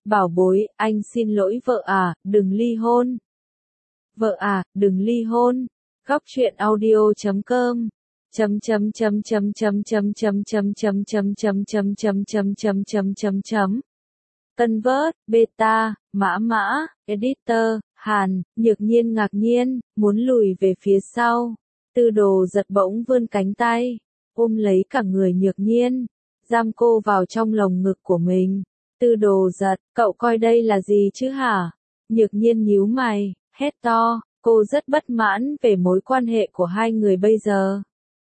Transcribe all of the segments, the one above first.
Bảo bối, anh xin lỗi vợ à, đừng ly hôn. Vợ à, đừng ly hôn. Góc truyện audio.com Convert, beta, mã, editor, Hàn, Nhược Nhiên ngạc nhiên, muốn lùi về phía sau. Tư Đồ giật bỗng vươn cánh tay, ôm lấy cả người Nhược Nhiên, giam cô vào trong lồng ngực của mình. Tư Đồ giật, cậu coi đây là gì chứ hả? Nhược Nhiên nhíu mày, hét to, cô rất bất mãn về mối quan hệ của hai người bây giờ.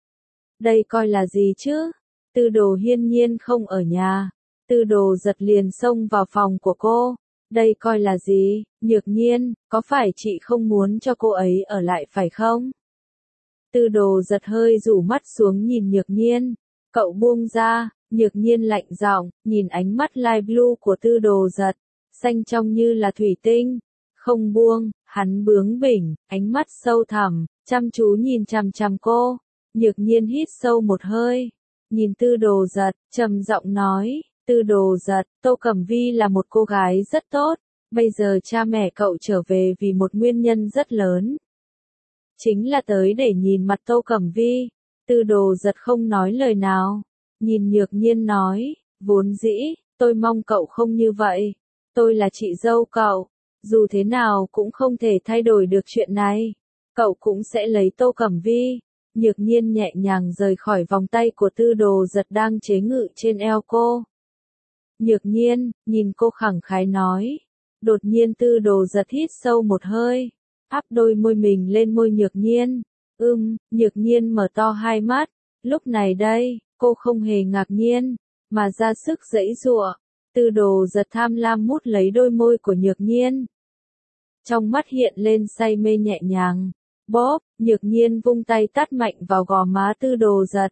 Đây coi là gì chứ? Tư Đồ hiên nhiên không ở nhà. Tư Đồ giật liền xông vào phòng của cô. Đây coi là gì? Nhược Nhiên, có phải chị không muốn cho cô ấy ở lại phải không? Tư Đồ giật hơi rủ mắt xuống nhìn Nhược Nhiên. Cậu buông ra. Nhược Nhiên lạnh giọng, nhìn ánh mắt light blue của Tư Đồ giật, xanh trong như là thủy tinh. Không buông, hắn bướng bỉnh, ánh mắt sâu thẳm, chăm chú nhìn chằm chằm cô. Nhược Nhiên hít sâu một hơi, nhìn Tư Đồ giật, trầm giọng nói, Tư Đồ giật, Tô Cẩm Vi là một cô gái rất tốt, bây giờ cha mẹ cậu trở về vì một nguyên nhân rất lớn. Chính là tới để nhìn mặt Tô Cẩm Vi. Tư Đồ giật không nói lời nào, nhìn Nhược Nhiên nói, vốn dĩ, tôi mong cậu không như vậy, tôi là chị dâu cậu, dù thế nào cũng không thể thay đổi được chuyện này, cậu cũng sẽ lấy Tô Cẩm Vi. Nhược Nhiên nhẹ nhàng rời khỏi vòng tay của Tư Đồ giật đang chế ngự trên eo cô. Nhược Nhiên, nhìn cô khẳng khái nói. Đột nhiên Tư Đồ giật hít sâu một hơi, áp đôi môi mình lên môi Nhược Nhiên. Nhược Nhiên mở to hai mắt, lúc này đây, cô không hề ngạc nhiên, mà ra sức giãy giụa. Tư Đồ giật tham lam mút lấy đôi môi của Nhược Nhiên. Trong mắt hiện lên say mê nhẹ nhàng. Bóp, Nhược Nhiên vung tay tát mạnh vào gò má Tư Đồ giật.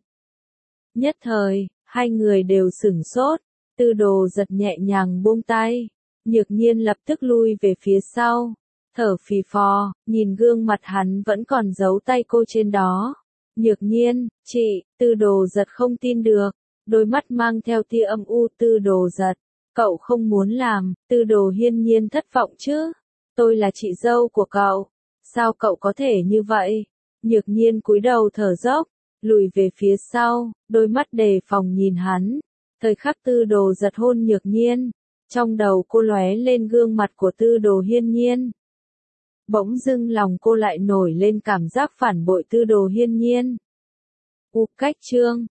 Nhất thời, hai người đều sửng sốt. Tư Đồ giật nhẹ nhàng buông tay. Nhược Nhiên lập tức lui về phía sau, thở phì phò, nhìn gương mặt hắn vẫn còn giấu tay cô trên đó. Nhược Nhiên, chị, Tư Đồ giật không tin được, đôi mắt mang theo tia âm u. Tư Đồ giật, cậu không muốn làm. Tư Đồ hiên nhiên thất vọng chứ, tôi là chị dâu của cậu, sao cậu có thể như vậy? Nhược Nhiên cúi đầu thở dốc, lùi về phía sau, đôi mắt đề phòng nhìn hắn. Thời khắc Tư Đồ giật hôn Nhược Nhiên, trong đầu cô lóe lên gương mặt của Tư Đồ hiên nhiên. Bỗng dưng lòng cô lại nổi lên cảm giác phản bội Tư Đồ hiên nhiên. Cách chương